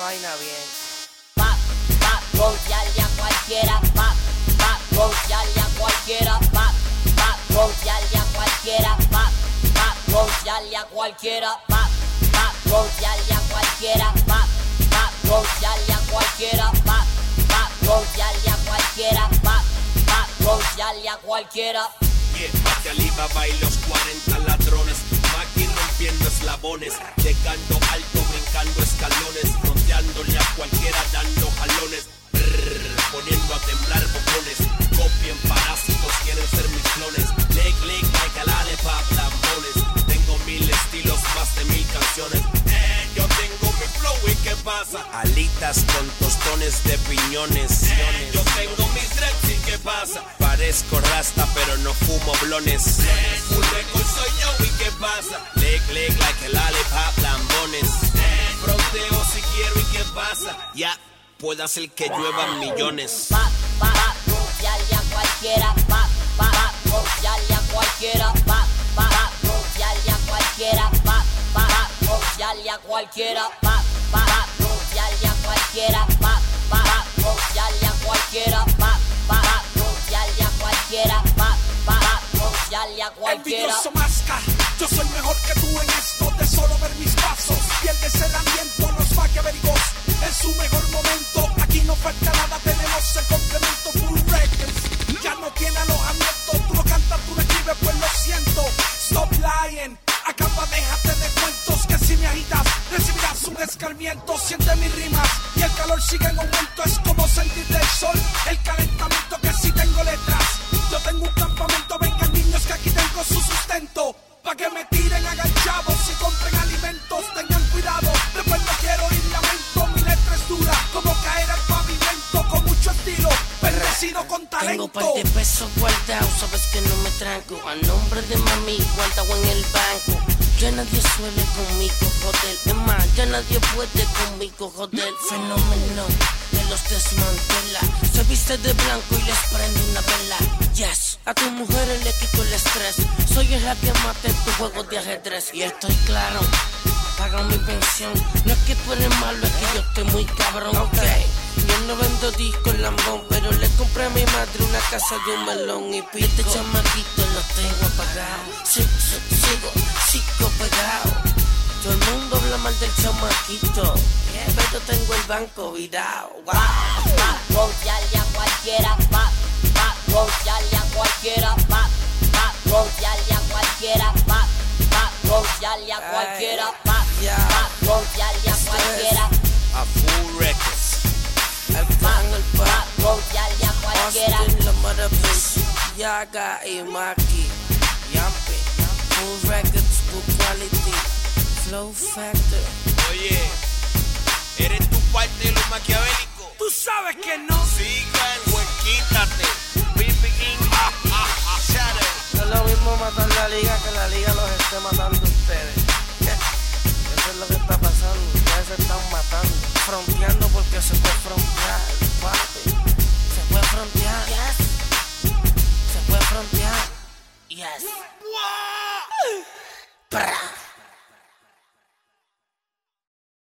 vaina bien. Broncearle a cualquiera, broncearle a cualquiera, broncearle a cualquiera, broncearle a cualquiera, broncearle a cualquiera, broncearle a cualquiera, broncearle a cualquiera, broncearle a cualquiera. Hacia Alibaba y los 40 ladrones, Maki rompiendo eslabones, llegando alto, brincando escalones, bronceándole a cualquiera, dando jalones, poniendo a temblar botones, copien parásitos, quieren ser mis clones, leg, like a lollipop, lambones, tengo 1000 estilos, más de 1000 canciones, yo tengo mi flow y ¿qué pasa? Alitas con tostones de piñones, yo tengo mis dreads y ¿qué pasa? Parezco rasta pero no fumo blones, full record soy yo y ¿qué pasa? Leg, like a lollipop, lambones, fronteo si quiero y ¿qué pasa? Ya, puede hacer que lluevan millones. Broncearle a cualquiera, broncearle a cualquiera, broncearle a cualquiera, broncearle a cualquiera, broncearle a cualquiera, broncearle a cualquiera, broncearle a cualquiera, broncearle a cualquiera. Envidioso masca, yo soy mejor que tú en esto, de solo ver mis pasos, pierdes el aliento, los maquiavélicos en su mejor momento, aquí no falta nada, tenemos el complemento full records, ya no tiene alojamiento, tú lo cantas, tú lo escribes, pues lo siento, stop lying, acaba, déjate de cuentos, que si me agitas, recibirás un escarmiento, siente mis rimas, y el calor sigue en aumento, es como sentir el sol, el calentamiento, que si tengo letras, yo tengo un campamento, vengan niños que aquí tengo su sustento, pa' que me tiren, hagan chavos y compren alimentos, tengan cuidado, después no quiero ir lamento, mi letra es dura, como caer al pavimento, con mucho estilo, bendecido con talento. Tengo par de pesos guardados, sabes que no me tranco, a nombre de mami guardado en el banco, ya nadie suele conmigo joder, es más, ya nadie puede conmigo joder, fenómeno de los desmantela, se viste de blanco y les prende una vela, yes, a tus mujeres le quito el estrés, soy el que mata en tu juego de ajedrez, y estoy claro, pagan mi pensión, no es que tú eres malo, es que yo estoy muy cabrón, ok, yo no vendo discos lambón, pero le compré a mi madre una casa de un melón y pico, este chamaquito lo tengo apagado, sigo pegado, todo el mundo habla mal del chamaquito, pero tengo el banco virado, wow. Broncearle a cualquiera, broncearle a cualquiera, broncearle a cualquiera, broncearle a cualquiera, broncearle a cualquiera. A full records. El pan, el pan, broncearle a cualquiera. Austin, la Marapis, Yaga y Maki, Yampi, full records, good quality, flow factor. Oye, ¿eres tu parte de los maquiavélicos? Tú sabes que no. Sigan, pues quítate. Pipi King, shadow. No es lo mismo matar la liga que la liga los esté matando a ustedes. Eso es lo que está pasando, ustedes se están matando, fronteando porque se fue fronteando.